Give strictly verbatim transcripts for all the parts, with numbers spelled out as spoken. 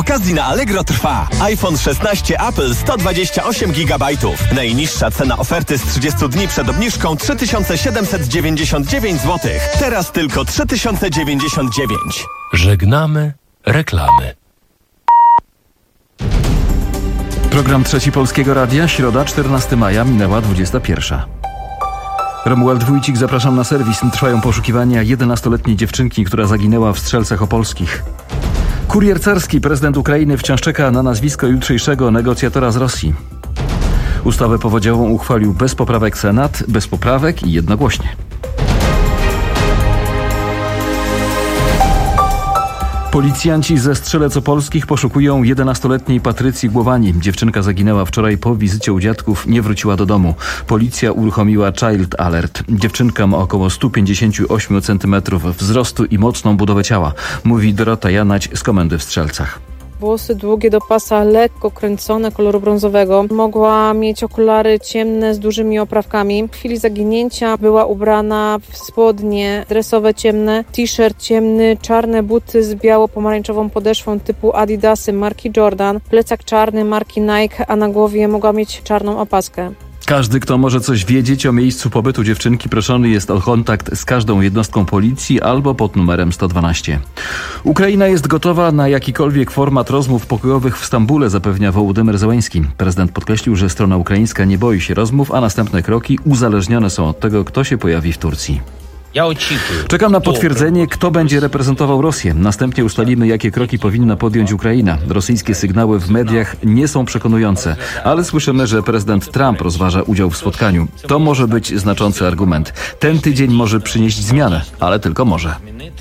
okazji na Allegro trwa. iPhone szesnaście Apple sto dwadzieścia osiem gigabajtów. Najniższa cena oferty z trzydziestu dni przed obniżką trzy tysiące siedemset dziewięćdziesiąt dziewięć złotych. Teraz tylko trzy tysiące dziewięćdziesiąt dziewięć. Żegnamy reklamy. Program Trzeci Polskiego Radia, środa, czternastego maja, minęła dwudziesta pierwsza. Romuald Wójcik, zapraszam na serwis. Trwają poszukiwania jedenastoletniej dziewczynki, która zaginęła w Strzelcach Opolskich. Kurier carski, prezydent Ukrainy wciąż czeka na nazwisko jutrzejszego negocjatora z Rosji. Ustawę powodziową uchwalił bez poprawek Senat, bez poprawek i jednogłośnie. Policjanci ze Strzelec Opolskich poszukują jedenastoletniej Patrycji Głowani. Dziewczynka zaginęła wczoraj po wizycie u dziadków, nie wróciła do domu. Policja uruchomiła Child Alert. Dziewczynka ma około sto pięćdziesiąt osiem centymetrów wzrostu i mocną budowę ciała, mówi Dorota Janać z komendy w Strzelcach. Włosy długie do pasa, lekko kręcone, koloru brązowego. Mogła mieć okulary ciemne z dużymi oprawkami. W chwili zaginięcia była ubrana w spodnie dresowe ciemne, t-shirt ciemny, czarne buty z biało-pomarańczową podeszwą typu Adidasy marki Jordan, plecak czarny marki Nike, a na głowie mogła mieć czarną opaskę. Każdy, kto może coś wiedzieć o miejscu pobytu dziewczynki, proszony jest o kontakt z każdą jednostką policji albo pod numerem sto dwanaście. Ukraina jest gotowa na jakikolwiek format rozmów pokojowych w Stambule, zapewnia Wołodymyr Zełenski. Prezydent podkreślił, że strona ukraińska nie boi się rozmów, a następne kroki uzależnione są od tego, kto się pojawi w Turcji. Czekam na potwierdzenie, kto będzie reprezentował Rosję. Następnie ustalimy, jakie kroki powinna podjąć Ukraina. Rosyjskie sygnały w mediach nie są przekonujące, ale słyszymy, że prezydent Trump rozważa udział w spotkaniu. To może być znaczący argument. Ten tydzień może przynieść zmianę, ale tylko może.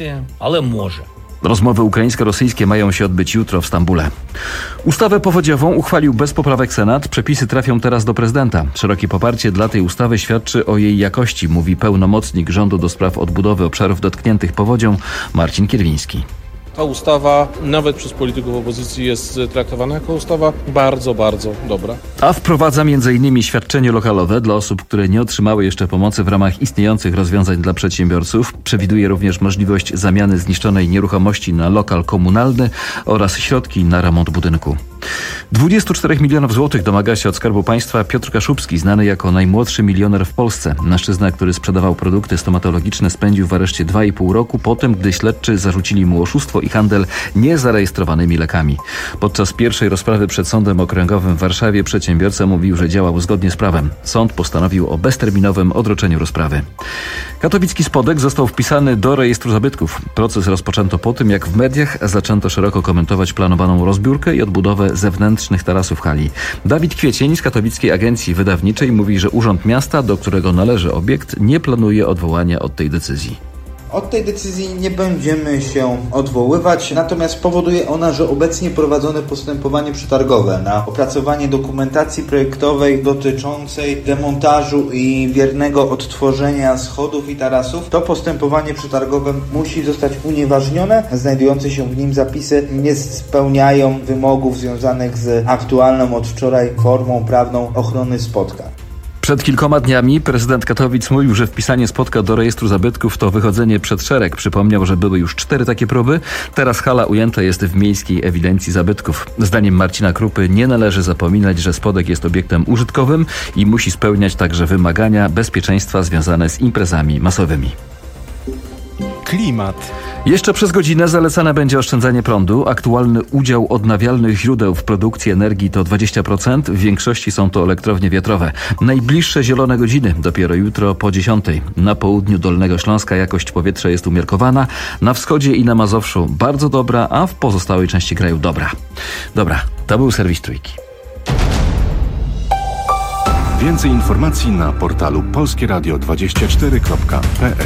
Ale może. Rozmowy ukraińsko-rosyjskie mają się odbyć jutro w Stambule. Ustawę powodziową uchwalił bez poprawek Senat. Przepisy trafią teraz do prezydenta. Szerokie poparcie dla tej ustawy świadczy o jej jakości, mówi pełnomocnik rządu do spraw odbudowy obszarów dotkniętych powodzią Marcin Kierwiński. Ta ustawa nawet przez polityków opozycji jest traktowana jako ustawa bardzo, bardzo dobra. A wprowadza między innymi świadczenie lokalowe dla osób, które nie otrzymały jeszcze pomocy w ramach istniejących rozwiązań dla przedsiębiorców. Przewiduje również możliwość zamiany zniszczonej nieruchomości na lokal komunalny oraz środki na remont budynku. dwadzieścia cztery milionów złotych domaga się od Skarbu Państwa Piotr Kaszubski, znany jako najmłodszy milioner w Polsce. Mężczyzna, który sprzedawał produkty stomatologiczne, spędził w areszcie dwa i pół roku po tym, gdy śledczy zarzucili mu oszustwo i handel niezarejestrowanymi lekami. Podczas pierwszej rozprawy przed Sądem Okręgowym w Warszawie przedsiębiorca mówił, że działał zgodnie z prawem. Sąd postanowił o bezterminowym odroczeniu rozprawy. Katowicki Spodek został wpisany do rejestru zabytków. Proces rozpoczęto po tym, jak w mediach zaczęto szeroko komentować planowaną rozbiórkę i odbudowę zewnętrznych tarasów hali. Dawid Kwiecień z Katowickiej Agencji Wydawniczej mówi, że Urząd Miasta, do którego należy obiekt, nie planuje odwołania od tej decyzji. Od tej decyzji nie będziemy się odwoływać, natomiast powoduje ona, że obecnie prowadzone postępowanie przetargowe na opracowanie dokumentacji projektowej dotyczącej demontażu i wiernego odtworzenia schodów i tarasów, to postępowanie przetargowe musi zostać unieważnione. Znajdujące się w nim zapisy nie spełniają wymogów związanych z aktualną od wczoraj formą prawną ochrony Spodka. Przed kilkoma dniami prezydent Katowic mówił, że wpisanie Spodka do rejestru zabytków to wychodzenie przed szereg. Przypomniał, że były już cztery takie próby. Teraz hala ujęta jest w Miejskiej Ewidencji Zabytków. Zdaniem Marcina Krupy nie należy zapominać, że Spodek jest obiektem użytkowym i musi spełniać także wymagania bezpieczeństwa związane z imprezami masowymi. Klimat. Jeszcze przez godzinę zalecane będzie oszczędzanie prądu. Aktualny udział odnawialnych źródeł w produkcji energii to dwadzieścia procent. W większości są to elektrownie wiatrowe. Najbliższe zielone godziny dopiero jutro po dziesiątej. Na południu Dolnego Śląska jakość powietrza jest umiarkowana. Na wschodzie i na Mazowszu bardzo dobra, a w pozostałej części kraju dobra. Dobra, to był serwis Trójki. Więcej informacji na portalu polskie radio dwadzieścia cztery kropka p l.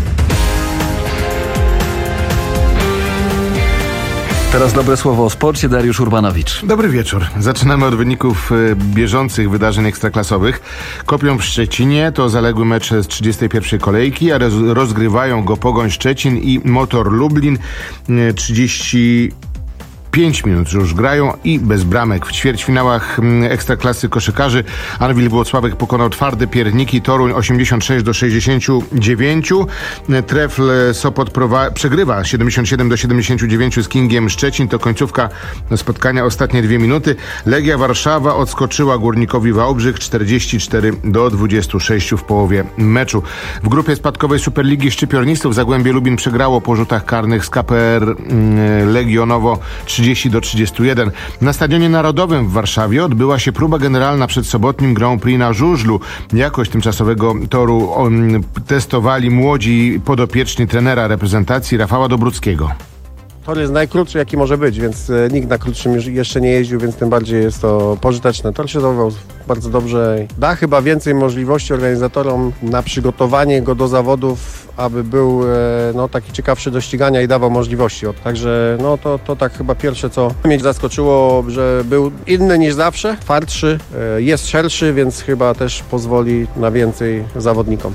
Teraz dobre słowo o sporcie. Dariusz Urbanowicz. Dobry wieczór. Zaczynamy od wyników y, bieżących wydarzeń ekstraklasowych. Kopią w Szczecinie to zaległy mecz z trzydziestej pierwszej kolejki, a roz, rozgrywają go Pogoń Szczecin i Motor Lublin. y, trzydzieści pięć minut już grają i bez bramek. W ćwierćfinałach Ekstraklasy koszykarzy Anwil Włocławek pokonał twarde Pierniki Toruń osiemdziesiąt sześć do sześćdziesięciu dziewięciu. Trefl Sopot prowa- przegrywa siedemdziesiąt siedem do siedemdziesięciu dziewięciu z Kingiem Szczecin. To końcówka spotkania, ostatnie dwie minuty. Legia Warszawa odskoczyła Górnikowi Wałbrzych czterdzieści cztery do dwudziestu sześciu w połowie meczu. W grupie spadkowej Superligi Szczypiornistów Zagłębie Lubin przegrało po rzutach karnych z K P R Legionowo trzydzieści do trzydziestu jeden. Na Stadionie Narodowym w Warszawie odbyła się próba generalna przed sobotnim Grand Prix na żużlu. Jakość tymczasowego toru on, testowali młodzi podopieczni trenera reprezentacji Rafała Dobruckiego. Tor jest najkrótszy, jaki może być, więc nikt na krótszym już jeszcze nie jeździł, więc tym bardziej jest to pożyteczne. Tor się zachował bardzo dobrze. Da chyba więcej możliwości organizatorom na przygotowanie go do zawodów, aby był no, taki ciekawszy do ścigania i dawał możliwości. Także no, to, to tak chyba pierwsze, co mnie zaskoczyło, że był inny niż zawsze, twardszy, jest szerszy, więc chyba też pozwoli na więcej zawodnikom.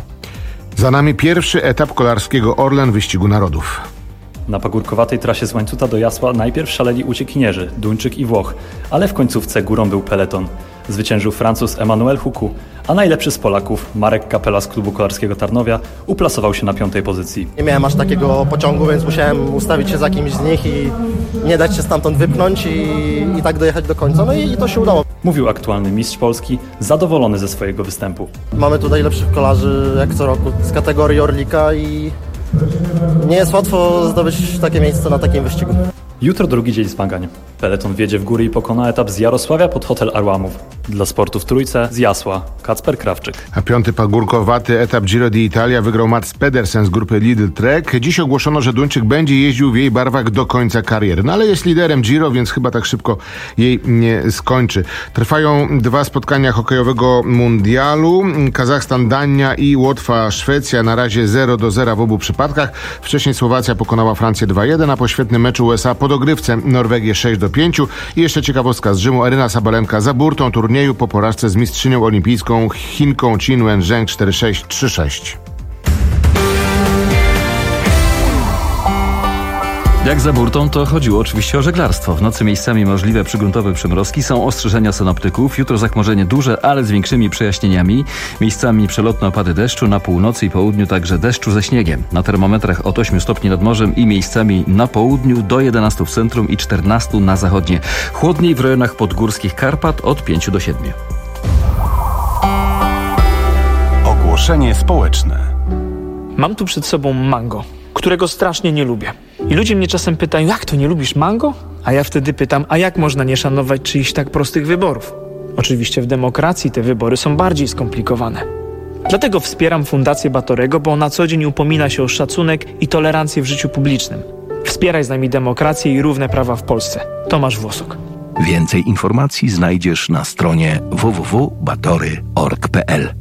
Za nami pierwszy etap kolarskiego Orlen Wyścigu Narodów. Na pagórkowatej trasie z Łańcuta do Jasła najpierw szaleli uciekinierzy, Duńczyk i Włoch, ale w końcówce górą był peleton. Zwyciężył Francuz Emmanuel Huku, a najlepszy z Polaków, Marek Kapela z klubu kolarskiego Tarnowia, uplasował się na piątej pozycji. Nie miałem aż takiego pociągu, więc musiałem ustawić się za kimś z nich i nie dać się stamtąd wypchnąć i, i tak dojechać do końca. No i, i to się udało. Mówił aktualny mistrz Polski, zadowolony ze swojego występu. Mamy tutaj lepszych kolarzy jak co roku z kategorii Orlika i nie jest łatwo zdobyć takie miejsce na takim wyścigu. Jutro drugi dzień zmagań. Peleton wjedzie w góry i pokona etap z Jarosławia pod hotel Arłamów. Dla sportu w Trójce z Jasła Kacper Krawczyk. A piąty pagórkowaty etap Giro d'Italia wygrał Mats Pedersen z grupy Lidl Trek. Dziś ogłoszono, że Duńczyk będzie jeździł w jej barwach do końca kariery. No ale jest liderem Giro, więc chyba tak szybko jej nie skończy. Trwają dwa spotkania hokejowego mundialu. Kazachstan, Dania i Łotwa, Szwecja. Na razie zero do zera w obu przypadkach. Wcześniej Słowacja pokonała Francję dwa jeden, a po świetnym meczu U S A po dogrywce Norwegię sześć do pięciu. I jeszcze ciekawostka z Rzymu. Aryna Sabalenka za burtą turnieju po porażce z mistrzynią olimpijską Chinką Qin Wenzheng cztery sześć trzy sześć. Jak za burtą, to chodziło oczywiście o żeglarstwo. W nocy miejscami możliwe przygruntowe przymrozki, są ostrzeżenia synoptyków. Jutro zachmurzenie duże, ale z większymi przejaśnieniami. Miejscami przelotne opady deszczu, na północy i południu także deszczu ze śniegiem. Na termometrach od ośmiu stopni nad morzem i miejscami na południu do jedenastu w centrum i czternastu na zachodnie. Chłodniej w rejonach podgórskich Karpat od pięciu do siedmiu. Ogłoszenie społeczne. Mam tu przed sobą mango, którego strasznie nie lubię. I ludzie mnie czasem pytają, jak to nie lubisz mango? A ja wtedy pytam, a jak można nie szanować czyichś tak prostych wyborów? Oczywiście w demokracji te wybory są bardziej skomplikowane. Dlatego wspieram Fundację Batorego, bo na co dzień upomina się o szacunek i tolerancję w życiu publicznym. Wspieraj z nami demokrację i równe prawa w Polsce. Tomasz Włosok. Więcej informacji znajdziesz na stronie w w w kropka batory kropka org kropka p l.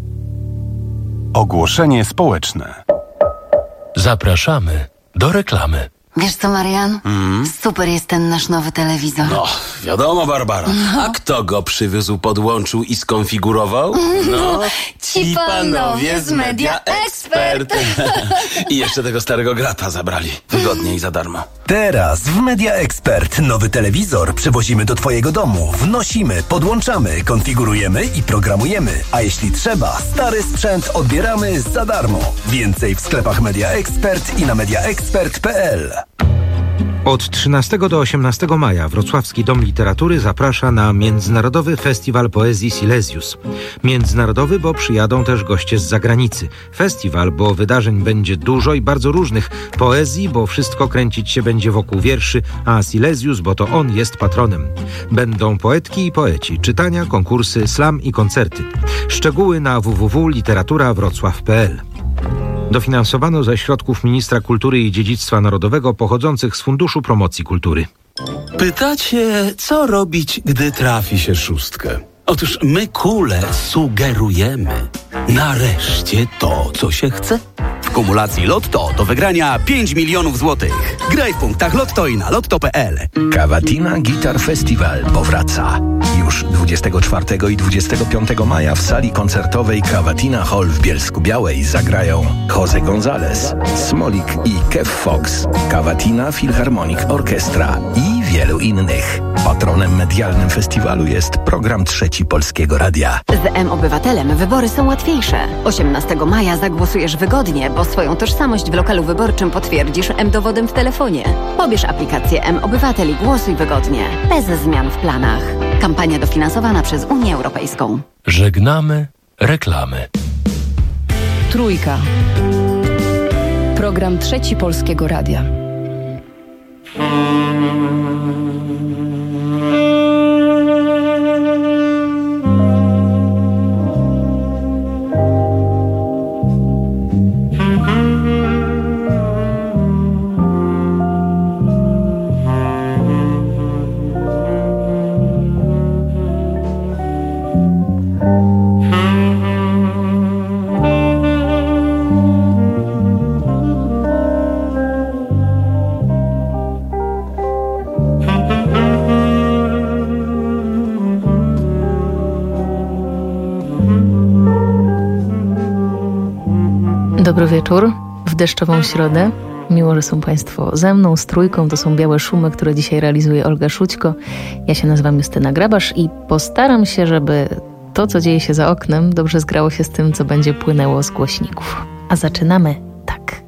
Ogłoszenie społeczne. Zapraszamy do reklamy. Wiesz co, Marian? Mm. Super jest ten nasz nowy telewizor. No, wiadomo, Barbara. No. A kto go przywiózł, podłączył i skonfigurował? No, ci panowie z Media Expert. I jeszcze tego starego grata zabrali. Wygodnie i za darmo. Teraz w Media Expert nowy telewizor przywozimy do twojego domu. Wnosimy, podłączamy, konfigurujemy i programujemy. A jeśli trzeba, stary sprzęt odbieramy za darmo. Więcej w sklepach Media Expert i na media expert kropka p l. Od trzynastego do osiemnastego maja Wrocławski Dom Literatury zaprasza na Międzynarodowy Festiwal Poezji Silesius. Międzynarodowy, bo przyjadą też goście z zagranicy. Festiwal, bo wydarzeń będzie dużo i bardzo różnych. Poezji, bo wszystko kręcić się będzie wokół wierszy, a Silesius, bo to on jest patronem. Będą poetki i poeci, czytania, konkursy, slam i koncerty. Szczegóły na w w w kropka literatura wrocław kropka p l. Dofinansowano ze środków Ministra Kultury i Dziedzictwa Narodowego pochodzących z Funduszu Promocji Kultury. Pytacie, co robić, gdy trafi się szóstkę? Otóż my, kule, sugerujemy. Nareszcie to, co się chce. W kumulacji Lotto do wygrania pięć milionów złotych. Graj w punktach Lotto i na lotto kropka p l. Cavatina Guitar Festival powraca. Już dwudziestego czwartego i dwudziestego piątego maja w sali koncertowej Cavatina Hall w Bielsku-Białej zagrają Jose González, Smolik i Kev Fox, Cavatina Philharmonic Orchestra i wielu innych. Patronem medialnym festiwalu jest program Trzeci Polskiego Radia. Z M-Obywatelem wybory są łatwiejsze. osiemnastego maja zagłosujesz wygodnie, bo swoją tożsamość w lokalu wyborczym potwierdzisz M-Dowodem w telefonie. Pobierz aplikację M-Obywatel i głosuj wygodnie, bez zmian w planach. Kampania dofinansowana przez Unię Europejską. Żegnamy reklamy. Trójka. Program Trzeci Polskiego Radia. Dobry wieczór w deszczową środę. Miło, że są Państwo ze mną, z Trójką. To są Białe Szumy, które dzisiaj realizuje Olga Szućko. Ja się nazywam Justyna Grabasz i postaram się, żeby to, co dzieje się za oknem, dobrze zgrało się z tym, co będzie płynęło z głośników. A zaczynamy tak.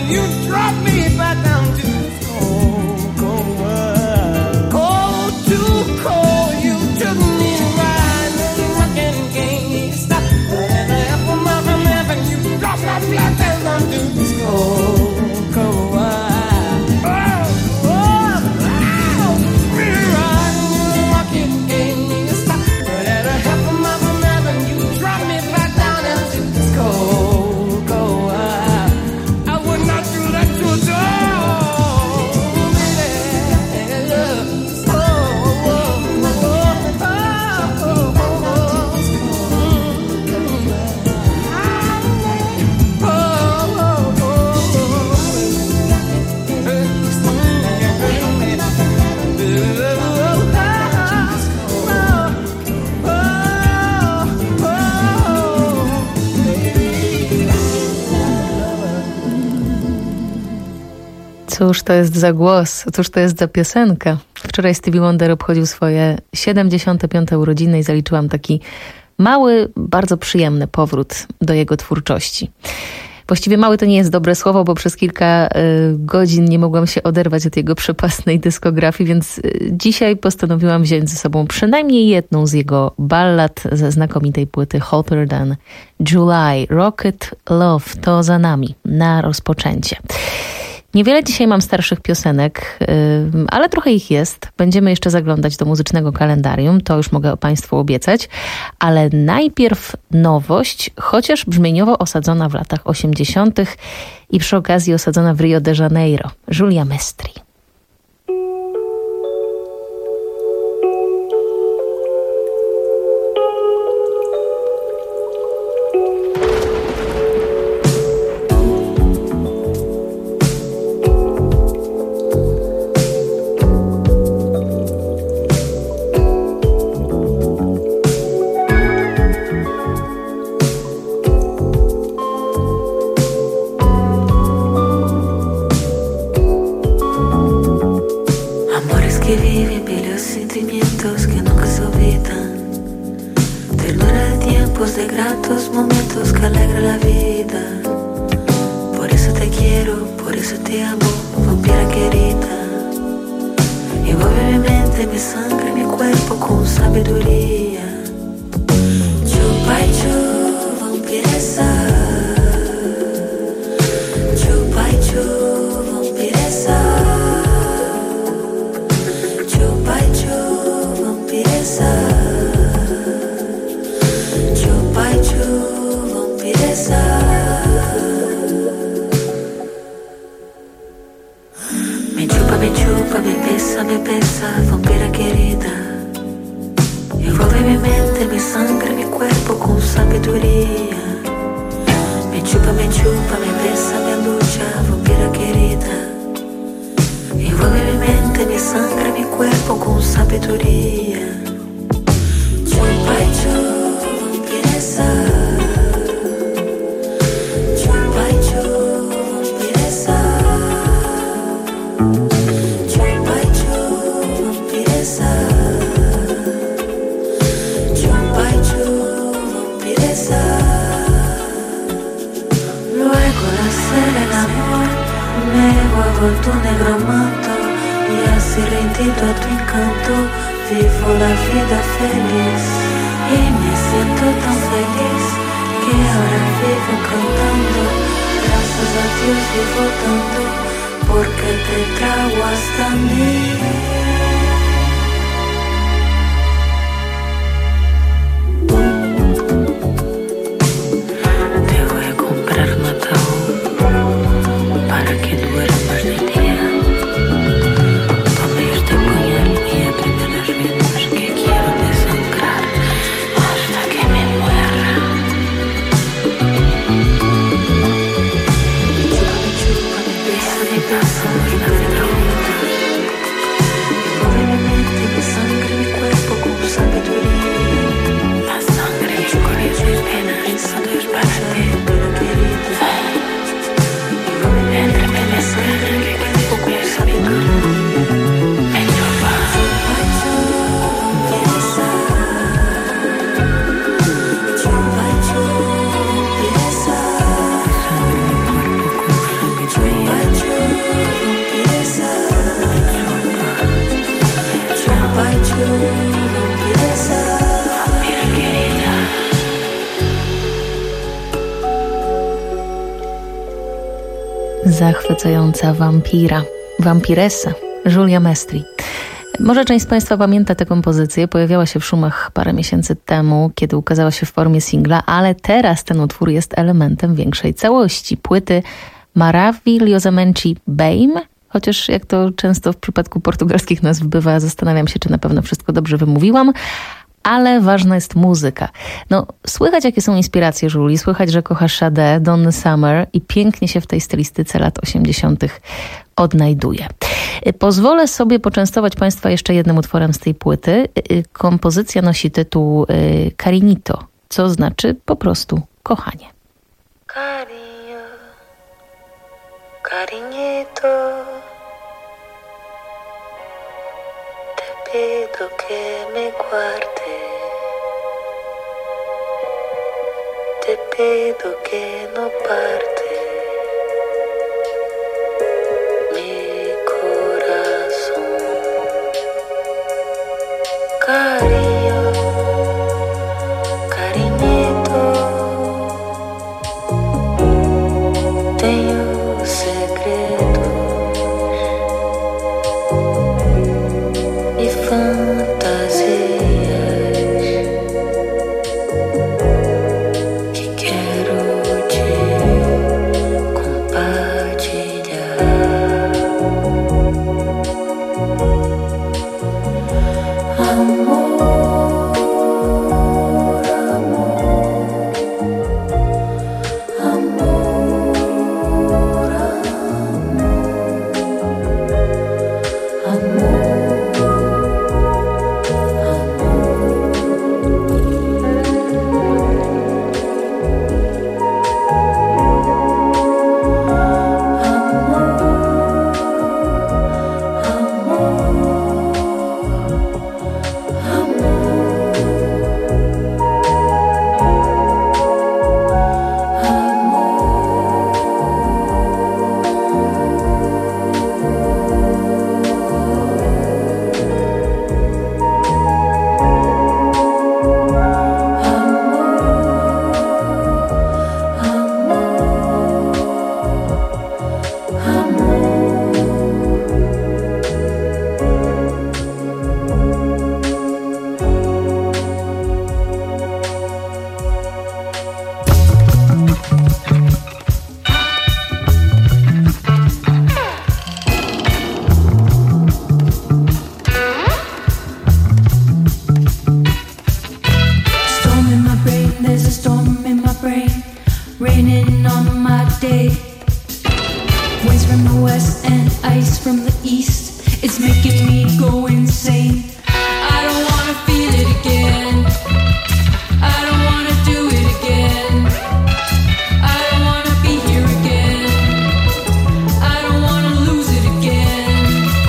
you drop me back down to this cold, cold world. Cold to cold, you took me right and I can't stop. And I have from my from heaven, you drop my back down to this cold, cold world. Cóż to jest za głos, cóż to jest za piosenka. Wczoraj Stevie Wonder obchodził swoje siedemdziesiąte piąte urodziny i zaliczyłam taki mały, bardzo przyjemny powrót do jego twórczości. Właściwie mały to nie jest dobre słowo, bo przez kilka y, godzin nie mogłam się oderwać od jego przepastnej dyskografii, więc y, dzisiaj postanowiłam wziąć ze sobą przynajmniej jedną z jego ballad ze znakomitej płyty Hotter Than July. Rocket Love to za nami, na rozpoczęcie. Niewiele dzisiaj mam starszych piosenek, ale trochę ich jest. Będziemy jeszcze zaglądać do muzycznego kalendarium, to już mogę Państwu obiecać. Ale najpierw nowość, chociaż brzmieniowo osadzona w latach osiemdziesiątych i przy okazji osadzona w Rio de Janeiro. Giulia Mestri. Entre me Zachwycająca wampira, wampiressa, Giulia Mestri. Może część z Państwa pamięta tę kompozycję, pojawiała się w szumach parę miesięcy temu, kiedy ukazała się w formie singla, ale teraz ten utwór jest elementem większej całości. Płyty Maravilhosamente Bem, chociaż jak to często w przypadku portugalskich nazw bywa, zastanawiam się, czy na pewno wszystko dobrze wymówiłam, ale ważna jest muzyka. No, słychać jakie są inspiracje Julii, słychać, że kocha Sade, Donna Summer i pięknie się w tej stylistyce lat osiemdziesiątych odnajduje. Pozwolę sobie poczęstować Państwa jeszcze jednym utworem z tej płyty. Kompozycja nosi tytuł Carinito, co znaczy po prostu kochanie. Carinho, cariñito, te pido que me guarde, te pido que no parte mi corazón. Cariño, cariñito, tenho segredos e fantasias que quero te compartilhar. Amor, amor, amor, amor. Storm in my brain, there's a storm in my brain, raining on my day. Winds from the west and ice from the east, it's making me go insane. I don't wanna feel it again, I don't wanna do it again, I don't wanna be here again, I don't wanna lose it again.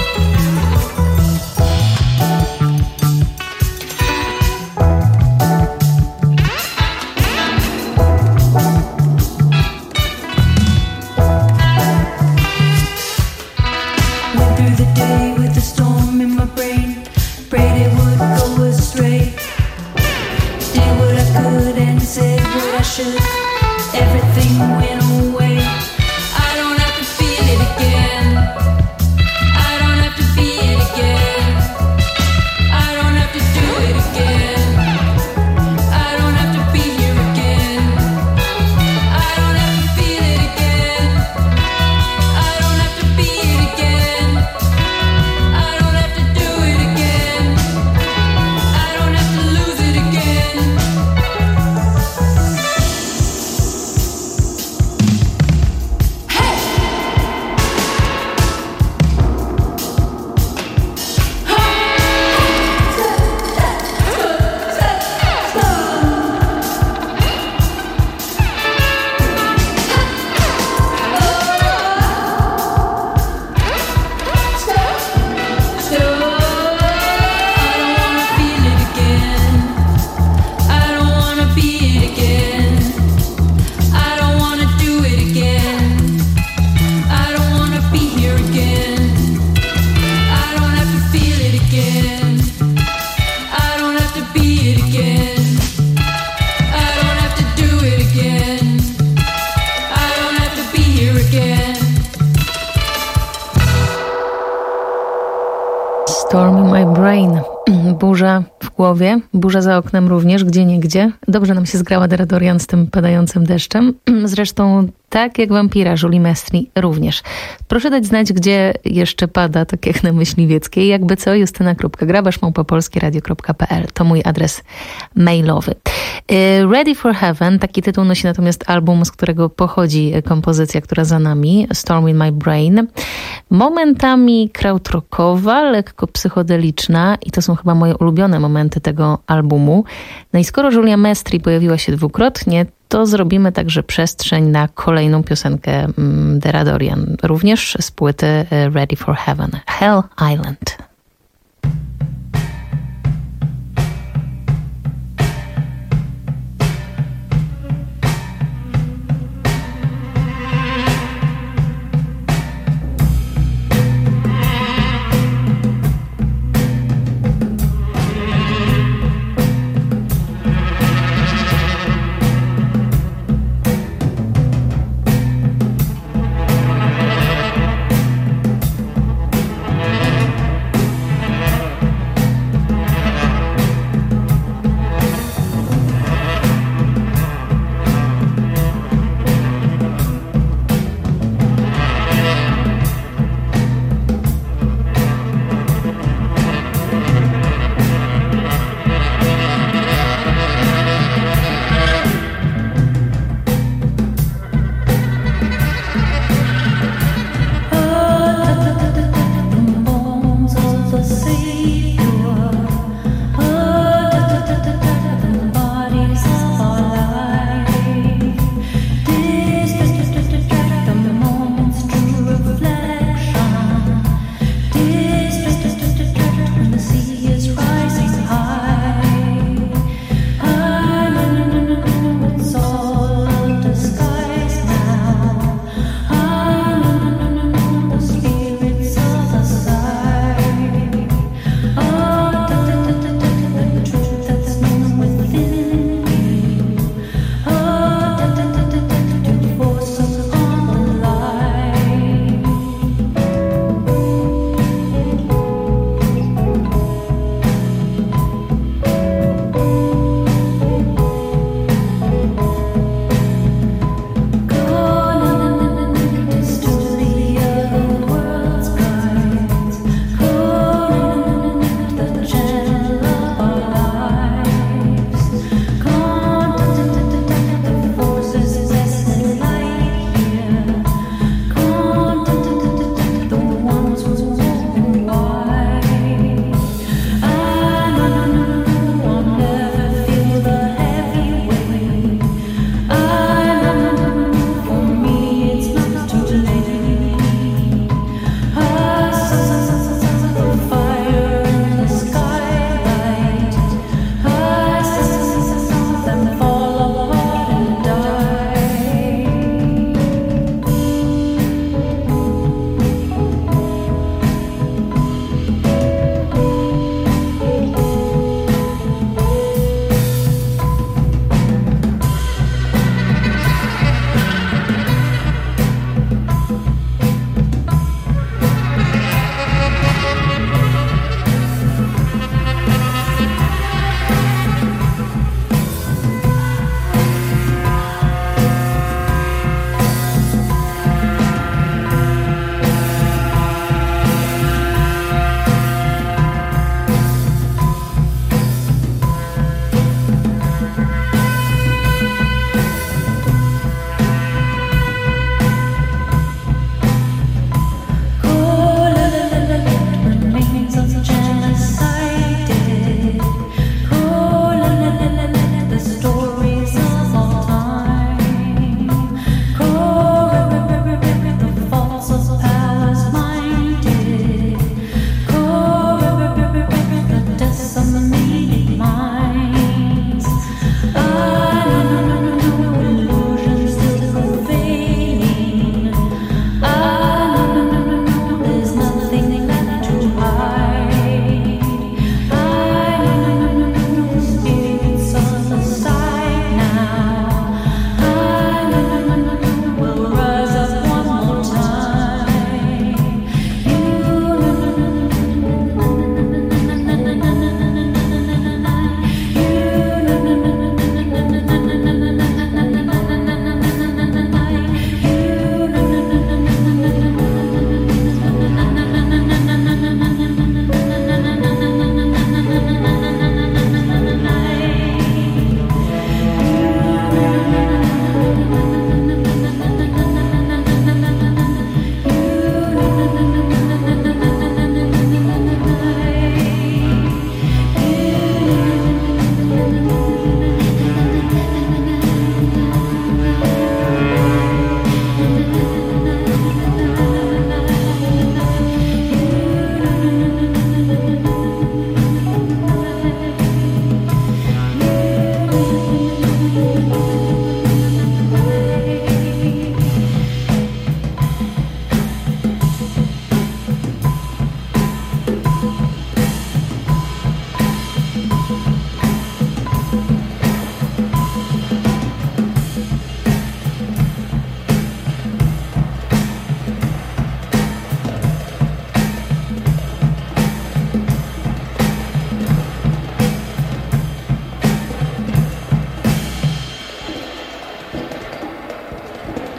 Went through the day with a storm in my brain, prayed it would go astray. Did what I could and said what I should, everything went away. I don't have to feel it again, I don't have to be it again, I don't have to do it again, I don't have to be here again, I don't have to feel it again, I don't have to be it again, I don't have to do it again, I don't have to lose it again. Storm in my brain. Burza w głowie, burza za oknem również, gdzieniegdzie. Dobrze nam się zgrała Deradorian z tym padającym deszczem. Zresztą tak jak Vampira, Julie Mestri również. Proszę dać znać, gdzie jeszcze pada, tak jak na Myśliwieckiej. Jakby co, justyna kropka grabasz małpa polskie radio kropka p l. To mój adres mailowy. Ready for Heaven, taki tytuł nosi natomiast album, z którego pochodzi kompozycja, która za nami, Storm in my brain. Momentami krautrockowa, lekko psychodeliczna i to są chyba moje ulubione momenty tego albumu. No i skoro Julia Mestri pojawiła się dwukrotnie, to zrobimy także przestrzeń na kolejną piosenkę Deradorian, również z płyty Ready for Heaven, Hell Island.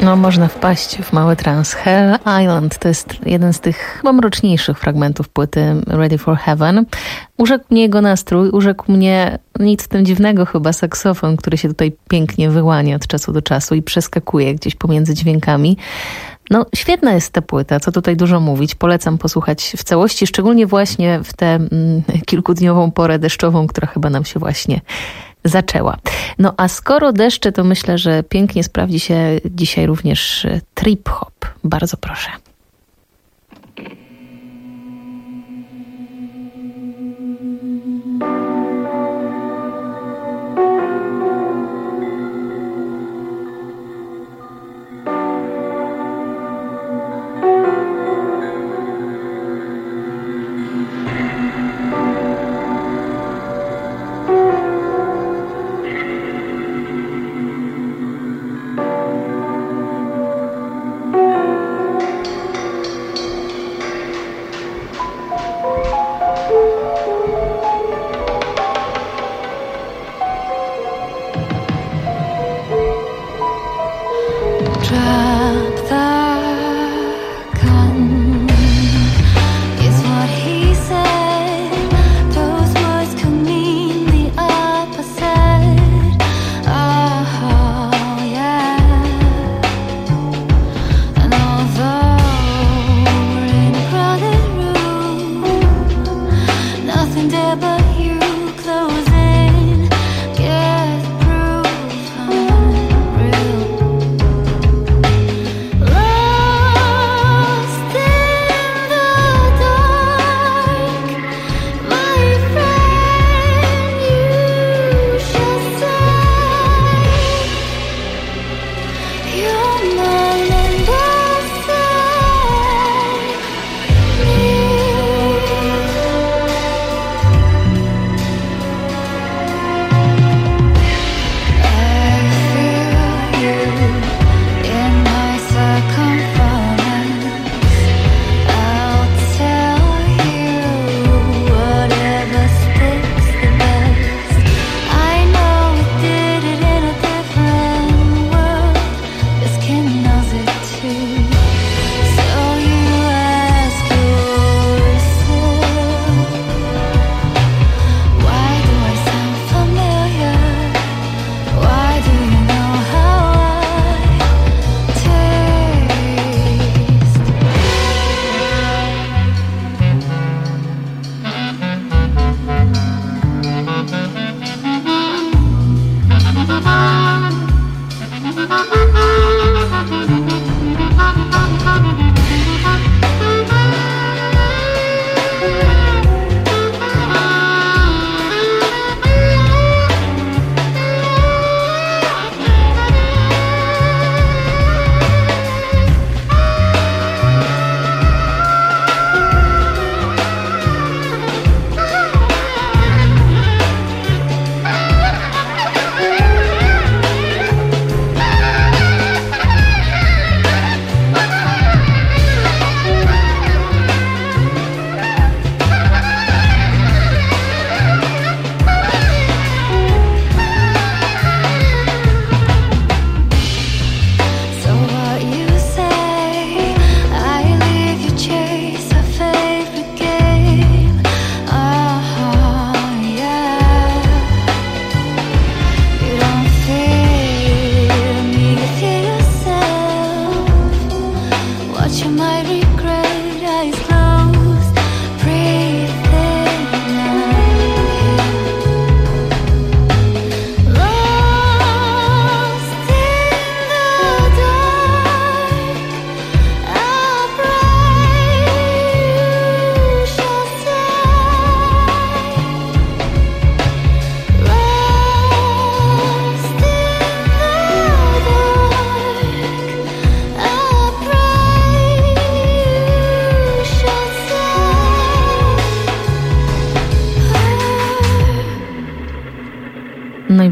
No, można wpaść w mały trans. Hell Island to jest jeden z tych chyba mroczniejszych fragmentów płyty Ready for Heaven. Urzekł mnie jego nastrój, urzekł mnie nic w tym dziwnego chyba saksofon, który się tutaj pięknie wyłania od czasu do czasu i przeskakuje gdzieś pomiędzy dźwiękami. No, świetna jest ta płyta, co tutaj dużo mówić. Polecam posłuchać w całości, szczególnie właśnie w tę mm, kilkudniową porę deszczową, która chyba nam się właśnie zaczęła. No a skoro deszcze, to myślę, że pięknie sprawdzi się dzisiaj również trip hop. Bardzo proszę.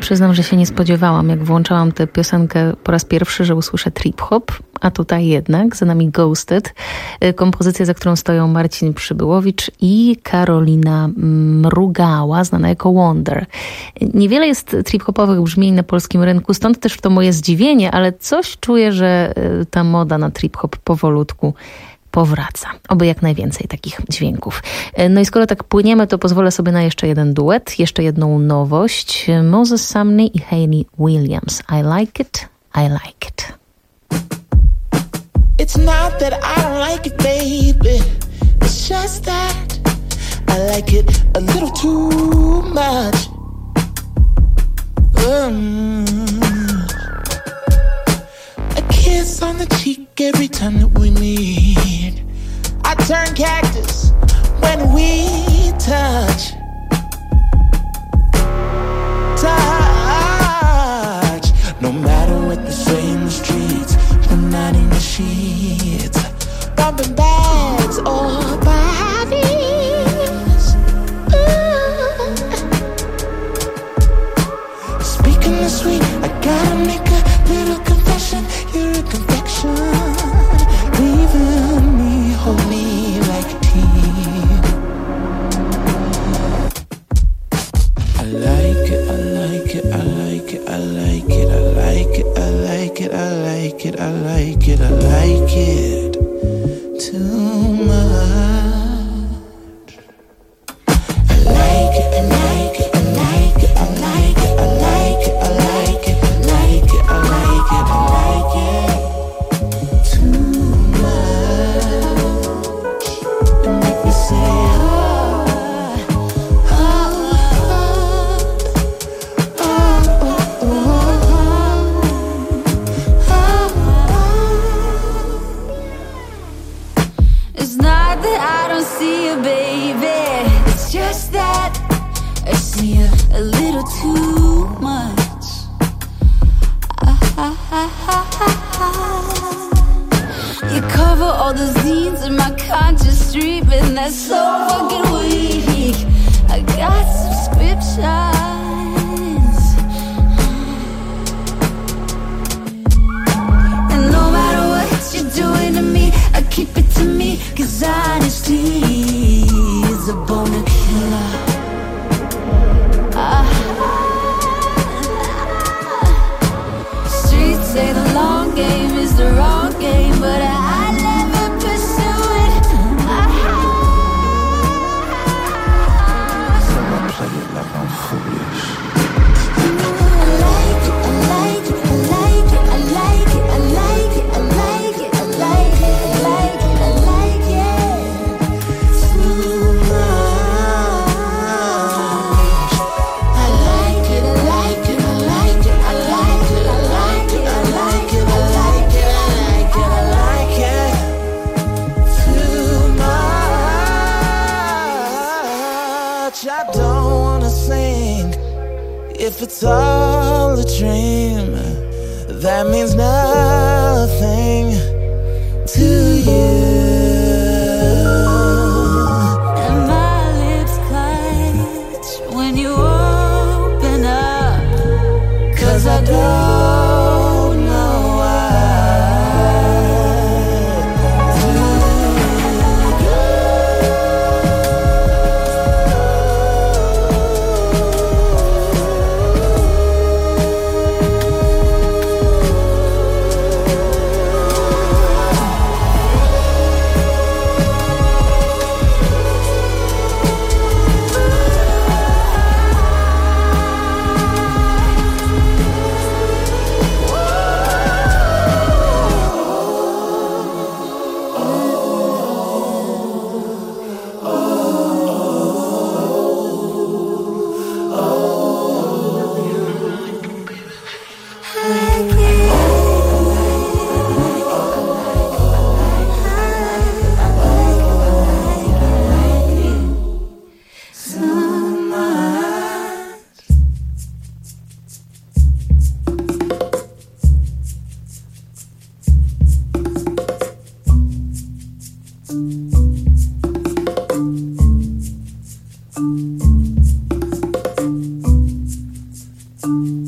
Przyznam, że się nie spodziewałam, jak włączałam tę piosenkę po raz pierwszy, że usłyszę trip-hop, a tutaj jednak za nami Ghosted, kompozycja, za którą stoją Marcin Przybyłowicz i Karolina Mrugała, znana jako Wonder. Niewiele jest trip-hopowych brzmień na polskim rynku, stąd też to moje zdziwienie, ale coś czuję, że ta moda na trip-hop powolutku powraca. Oby jak najwięcej takich dźwięków. No i skoro tak płyniemy, to pozwolę sobie na jeszcze jeden duet, jeszcze jedną nowość. Moses Sumney i Hayley Williams. I like it, I like it. It's not that I don't like it, baby. It's just that I like it a little too much. Um, a kiss on the cheek every time that we meet. I turn cactus when we touch. Touch. No matter what they say in the streets, I'm not in the sheets. Bumping bags or bodies. Ooh. Speaking the sweet, I gotta make a little confession. You're a confection, leaving me holy like tea. I like it, I like it, I like it, I like it, I like it, I like it, I like it, I like it, I like it too much. I like it, I like it, I like it, I like it, I like it, I like it, I like it, I like it, I like it too much. It make me say, It's not that I don't see you, baby. It's just that I see you a little too much. You cover all the scenes in my conscious stream, and that's so fucking weak. I got subscriptions. And no matter what you're doing to me, I keep it to me, cause honesty is a boner killer. Ah. Streets say the long game is the wrong game, but I never pursue it. Ah. So I play it like I'm foolish. I like it, I like it, I like it, I like it, I like it, I like it, I like it, I like it, I like it too much. I like it, I like it, I like it, I like it, I like it, I like it, I like it, I like it, I like it Too much. I don't wanna sing if it's all a dream. That means nothing to you. And my lips clutch when you open up, Cause I don't know why. thank you.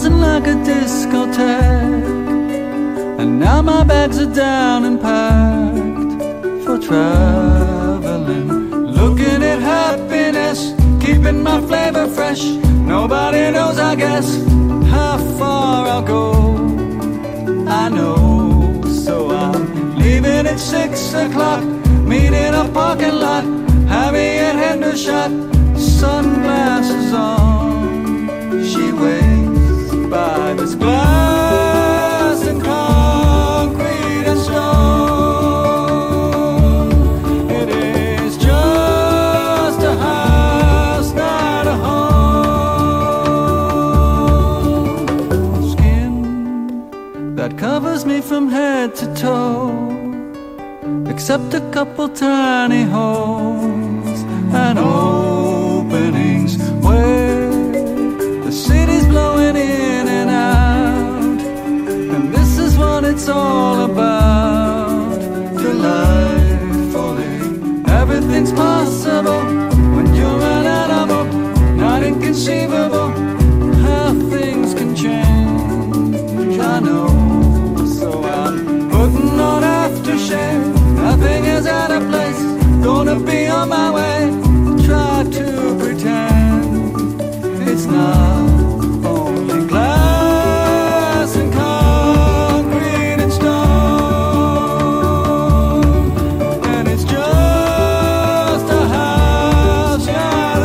buzzing like a discotheque. And now my bags are down and packed for traveling. Looking at happiness, keeping my flavor fresh. Nobody knows, I guess, how far I'll go. I know, so I'm leaving at six o'clock. Meet in a parking lot, Harry and Hendershot, sunglasses on. She waits by this glass and concrete and stone. It is just a house, not a home. Skin that covers me from head to toe, except a couple tiny holes and openings where the city's blowing in and out. And this is what it's all about, delightfully. Everything's possible when you're an animal, not inconceivable how things can change. I know, so I'm putting on aftershave. Nothing is out of place, gonna be on my way. Try to pretend it's not only glass and concrete and stone. And it's just a house, not a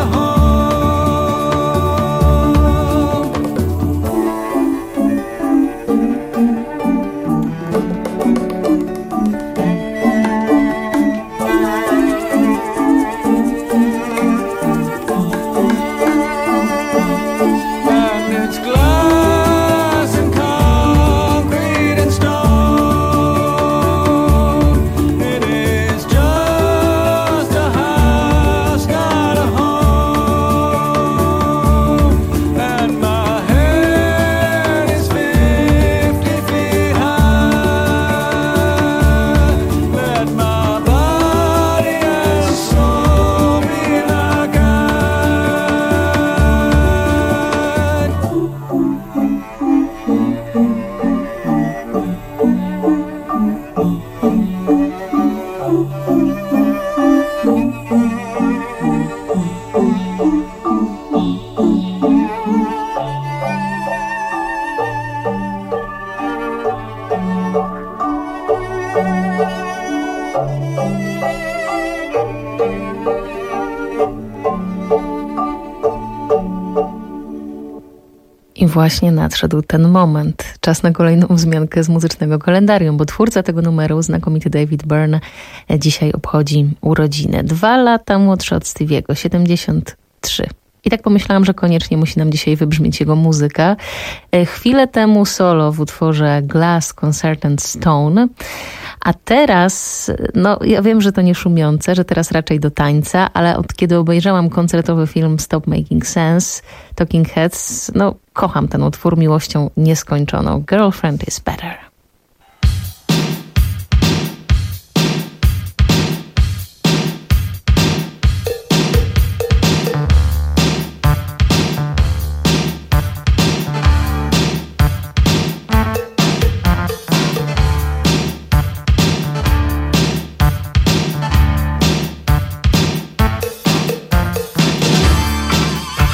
I właśnie nadszedł ten moment. Czas na kolejną wzmiankę z muzycznego kalendarium, bo twórca tego numeru, znakomity David Byrne, dzisiaj obchodzi urodziny. Dwa lata młodszy od Stevie'ego, siedemdziesiąt trzy. I tak pomyślałam, że koniecznie musi nam dzisiaj wybrzmieć jego muzyka. Chwilę temu solo w utworze Glass Concertant Stone. A teraz, no ja wiem, że to nie szumiące, że teraz raczej do tańca, ale od kiedy obejrzałam koncertowy film Stop Making Sense, Talking Heads, no kocham ten utwór miłością nieskończoną. Girlfriend is better.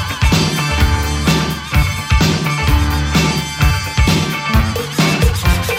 We'll be right back.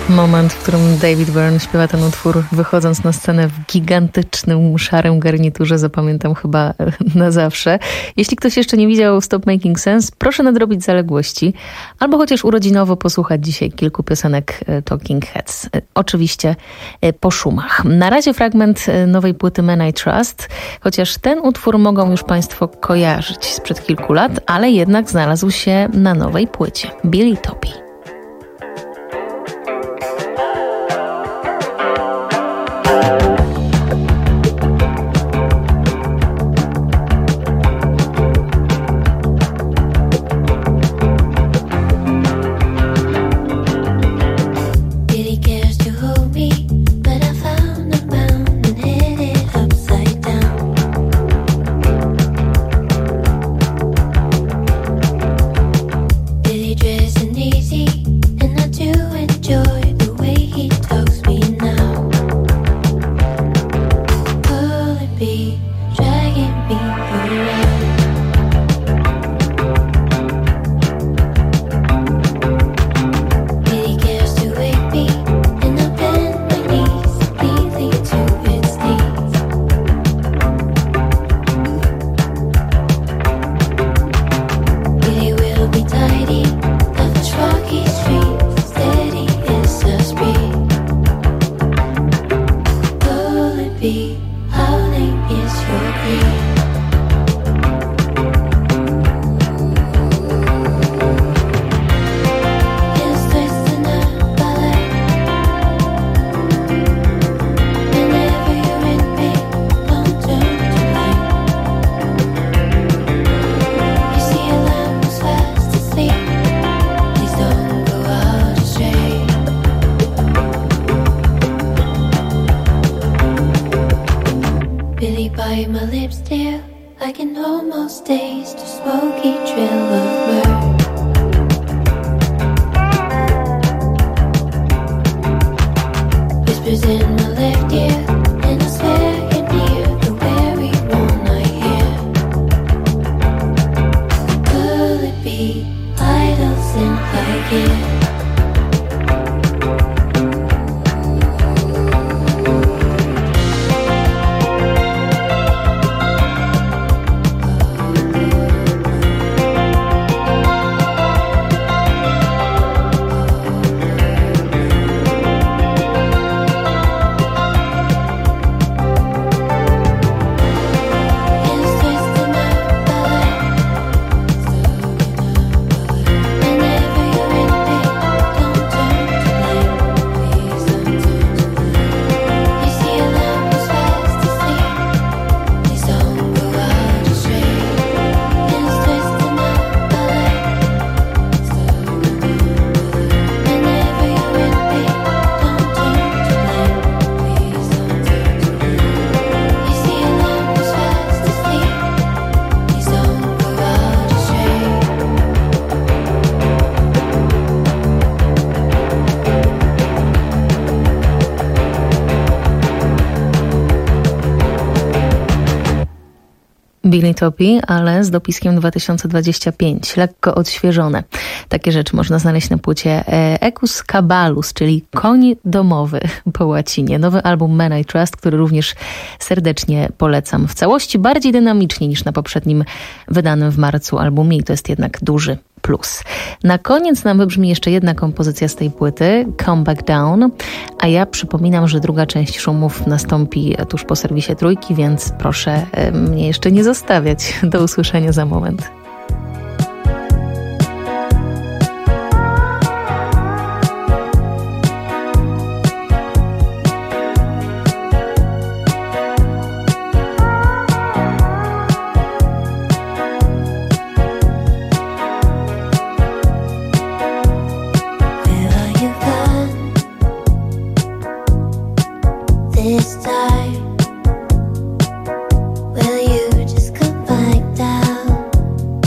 Moment, w którym David Byrne śpiewa ten utwór, wychodząc na scenę w gigantycznym, szarym garniturze, zapamiętam chyba na zawsze. Jeśli ktoś jeszcze nie widział Stop Making Sense, proszę nadrobić zaległości, albo chociaż urodzinowo posłuchać dzisiaj kilku piosenek Talking Heads. Oczywiście po szumach. Na razie fragment nowej płyty Man I Trust, chociaż ten utwór mogą już Państwo kojarzyć sprzed kilku lat, ale jednak znalazł się na nowej płycie. Billy Topie. Billy Topie, ale z dopiskiem dwa tysiące dwudziesty piąty, lekko odświeżone. Takie rzeczy można znaleźć na płycie Ecus Cabalus, czyli koń domowy po łacinie. Nowy album Man I Trust, który również serdecznie polecam. W całości bardziej dynamicznie niż na poprzednim wydanym w marcu albumie i to jest jednak duży plus. Na koniec nam wybrzmi jeszcze jedna kompozycja z tej płyty, Come Back Down, a ja przypominam, że druga część szumów nastąpi tuż po serwisie Trójki, więc proszę mnie jeszcze nie zostawiać. Do usłyszenia za moment. This time, will you just come back down?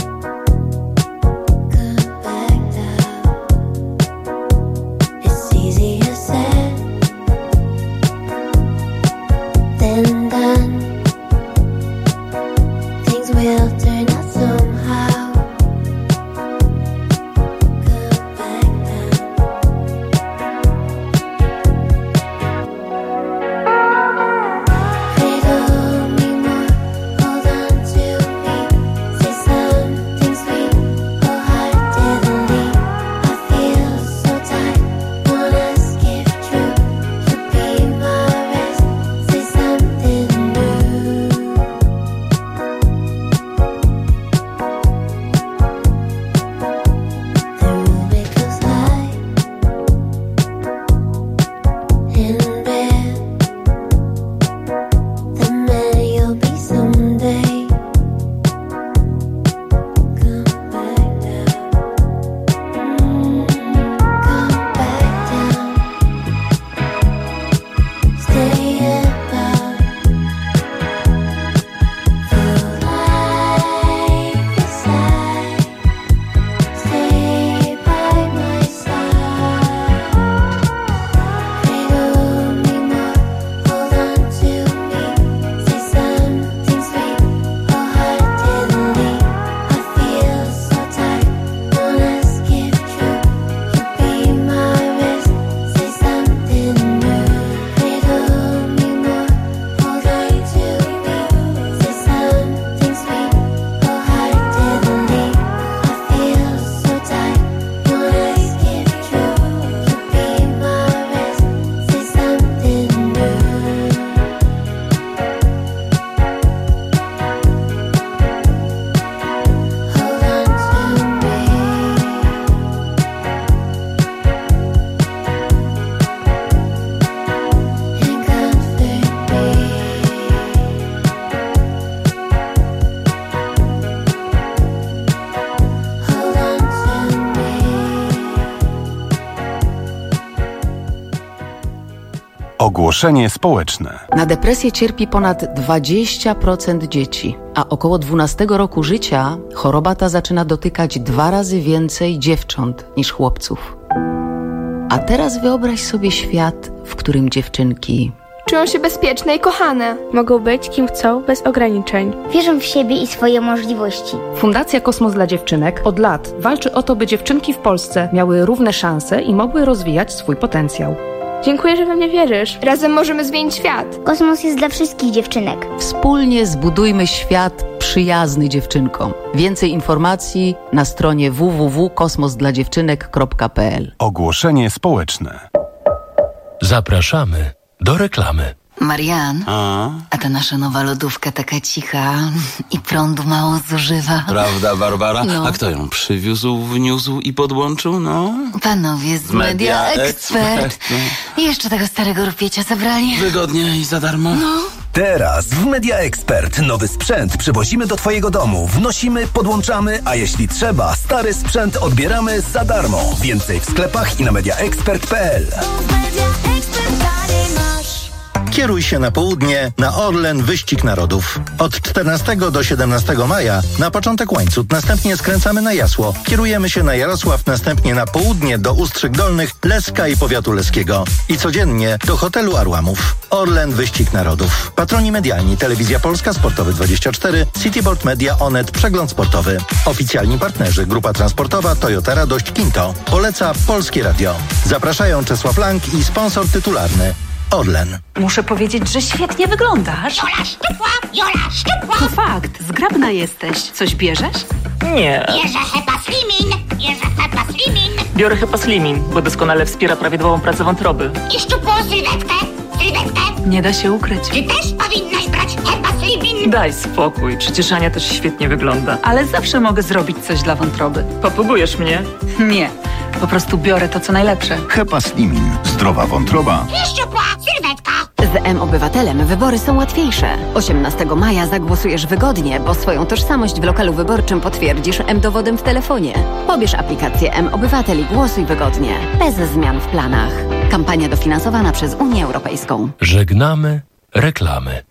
Ogłoszenie społeczne. Na depresję cierpi ponad dwadzieścia procent dzieci, a około dwunastego roku życia choroba ta zaczyna dotykać dwa razy więcej dziewcząt niż chłopców. A teraz wyobraź sobie świat, w którym dziewczynki czują się bezpieczne i kochane. Mogą być kim chcą, bez ograniczeń. Wierzą w siebie i swoje możliwości. Fundacja Kosmos dla Dziewczynek od lat walczy o to, by dziewczynki w Polsce miały równe szanse i mogły rozwijać swój potencjał. Dziękuję, że we mnie wierzysz. Razem możemy zmienić świat. Kosmos jest dla wszystkich dziewczynek. Wspólnie zbudujmy świat przyjazny dziewczynkom. Więcej informacji na stronie w w w kropka kosmos dla dziewczynek kropka p l. Ogłoszenie społeczne. Zapraszamy do reklamy. Marian, A? a ta nasza nowa lodówka taka cicha i prądu mało zużywa. Prawda, Barbara? No. A kto ją przywiózł, wniósł i podłączył, no? Panowie z Media Expert. I jeszcze tego starego rupiecia zabrali. Wygodnie i za darmo. No. Teraz w Media Expert nowy sprzęt przywozimy do twojego domu, wnosimy, podłączamy, a jeśli trzeba, stary sprzęt odbieramy za darmo. Więcej w sklepach i na media expert kropka p l. Kieruj się na południe na Orlen Wyścig Narodów. Od czternastego do siedemnastego maja na początek Łańcut, następnie skręcamy na Jasło. Kierujemy się na Jarosław, następnie na południe do Ustrzyk Dolnych, Leska i powiatu leskiego. I codziennie do hotelu Arłamów. Orlen Wyścig Narodów. Patroni medialni: Telewizja Polska, Sportowy dwadzieścia cztery, Cityboard Media, Onet, Przegląd Sportowy. Oficjalni partnerzy: Grupa Transportowa, Toyota Radość, Kinto. Poleca Polskie Radio. Zapraszają Czesław Lang i sponsor tytularny Orlen. Muszę powiedzieć, że świetnie wyglądasz. Jola szczupła, Jola szczupła. To fakt, zgrabna jesteś. Coś bierzesz? Nie. Bierze Hepa Slimin, bierze Hepa Slimin. Biorę Hepaslimin, bo doskonale wspiera prawidłową pracę wątroby. I szczupłą sylwetkę, sylwetkę. Nie da się ukryć. Ty też powinnaś brać Hepa Slimin. Daj spokój, przecież Ania też świetnie wygląda. Ale zawsze mogę zrobić coś dla wątroby. Popróbujesz mnie? Nie, po prostu biorę to, co najlepsze. Hepaslimin. Zdrowa wątroba. I szczupła sylwetka. Z M-Obywatelem wybory są łatwiejsze. osiemnastego maja zagłosujesz wygodnie, bo swoją tożsamość w lokalu wyborczym potwierdzisz M-Dowodem w telefonie. Pobierz aplikację M-Obywatel i głosuj wygodnie, bez zmian w planach. Kampania dofinansowana przez Unię Europejską. Żegnamy reklamy.